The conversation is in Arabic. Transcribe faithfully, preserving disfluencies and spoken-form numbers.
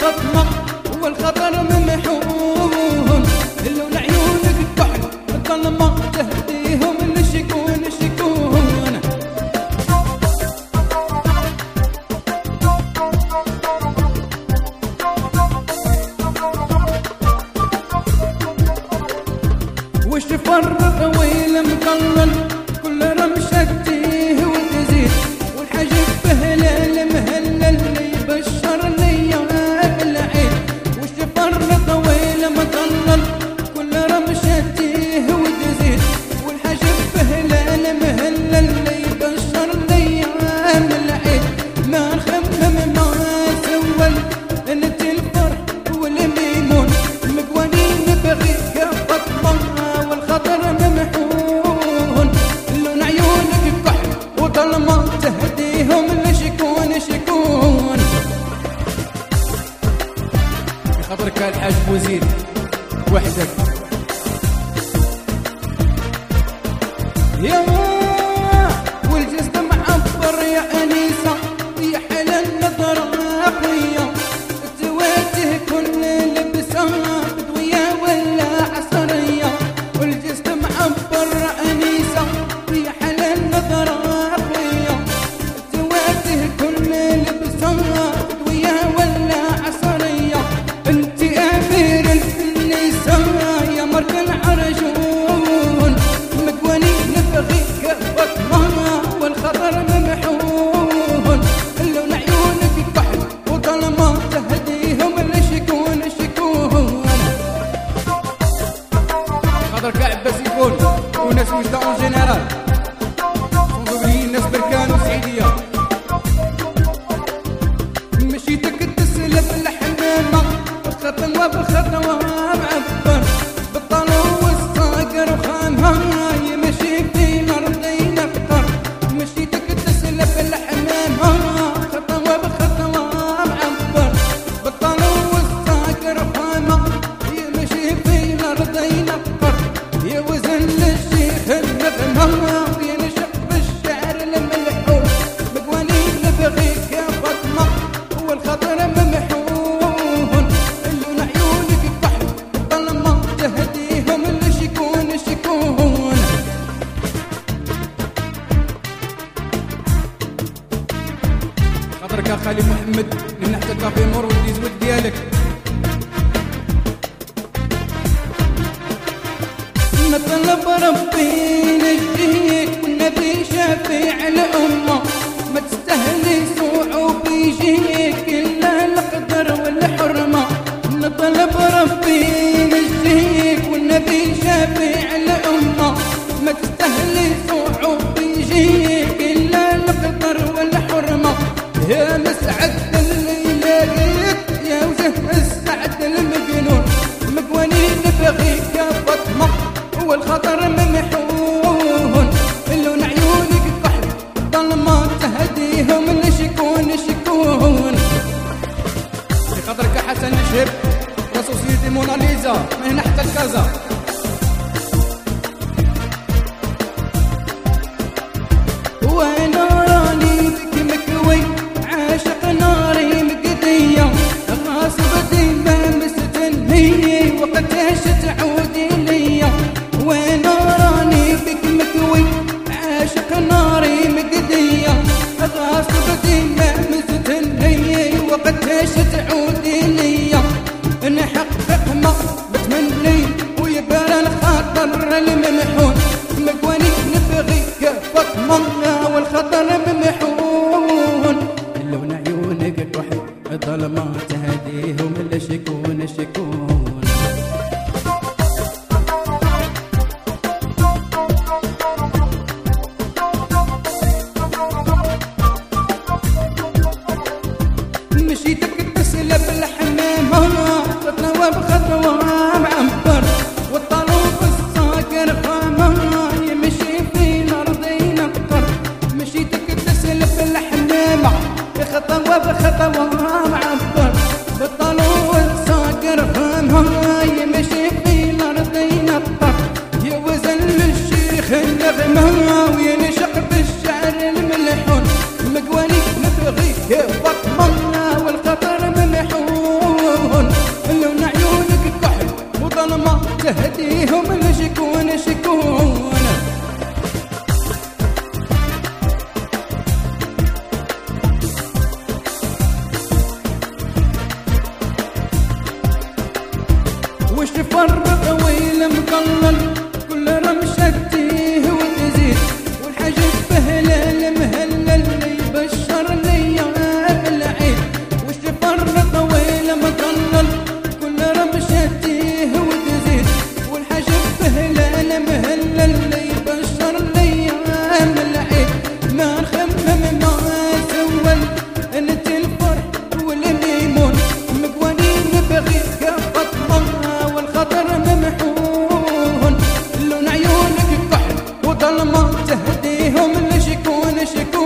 فاطمة والخطر ممحون، لون عيونك الكحل الظلمة تهديهم للشكون الشكون. وش فرق طويل مقلل كل رمشة تيه وتزيد، والحجب بهلال مهلل يبشر لي بالعيد. وش فرق طويل مقلل كل رمشة تيه وتزيد، والحجب بهلال مهلل يبشر لي بالعيد. ما نخمم ما سول انت الفرح والميمون، مقوانين بغيك فاطمة والخطر ممحون، لون عيونك كحل وظلمة تهديهم لشكون شكون. خطرك الحاج وزيد وحدك يا والجسد معبر يا أنيسة، يا حلا النظرة قوية تواجه كل لبسة بدوية ولا عصرية. والجسد معبر أنيسة، يا حلا النظرة قوية تواجه كل لبسة بدوية ولا عصرية. انت أمير النساء يا مرك العرجون، مقوانين بغيك فاطمة والخطر ممحون، لون عيونك كحل وظلمة تهديهم لشكون شكون. خاطرك عباس يكون وناس وجدة اون جينيرال صندوقيين ناس بركان وسعيدية. مشيتك تسلب الحمامة بخطوة بخطوة معبر، بالطلو والصقر وخامها يمشي في الأرض ينفر. مشيتك تسلب الحمامة خطوة بخطوة معبر، بالطلو والصقر وخامها يمشي في الأرض ينفر. يا وزن للشيخ النغمة ينشق بالشعر الملحون، مقوانين بغيك يا فاطمة والخطر ممحون، لون عيونك كحل الظلمة تهديهم لشكون شكون. خاطرك يا خالي محمد من نحت الكافي مور ودي زود ديالك. نطلب ربي نجيك والنبي شافع الأمة، ما تستهلي صعوب يجيك إلا القدر والحرمة. نطلب ربي نجيك والنبي شافع الأمة، ما تستهلي صعوب يجيك إلا القدر والحرمة. يا مسعد اللي لاقيك يا وجه السعد المجنون، مقوانين بغيك يا فاطمة والخطر ممحون، لون عيونك كحل ظلمة تهديهم لشكون شكون. خاطرك حسن الشهب وسوسيتي موناليزا من هنا حتى الكازا. وانا راني بك مكوي عاشق ناري مقدية، غاصب ديما مستنهي وقتاش تعودي ليا. وانا راني بك مكوي عاشق ناري مقدية، غاصب ديما مستنهي وقتاش تعودي ليا. نحقق ما بتمني ويبرى الخاطر الممحون، مقواني نبغيك فاطمة والخطر ممحون، لون عيونك كحل الظلمة تهديهم لشكون شكون. مشيتك تسلب الحمامة خطوة بخطوة معبر، والطلوب الصقر خامة يمشي في الأرض ينفر. مشيتك تسلب الحمامة خطوة بخطوة معبر، بالطلوب الصقر خامة يمشي في الأرض ينفر. يا وزن للشيخ النغمة وينشق بالشعر الملحون، مقواني نبغيك فاطمة والخطر ممحون، الشفر طويل مقلل كل رمشة تيه وتزيد والحجب بهلال مهلل يبشر الايام العيد والشفر طويل مقلل كل رمشة تيه وتزيد والحجب بهلال مهلل يبشر الايام العيد ما نخمم ما سول انت الفرح والليمون مقوانين بغيك فاطمة والخطر ممحون لون عيونك كحل وظلمة تهديهم لشكون شكون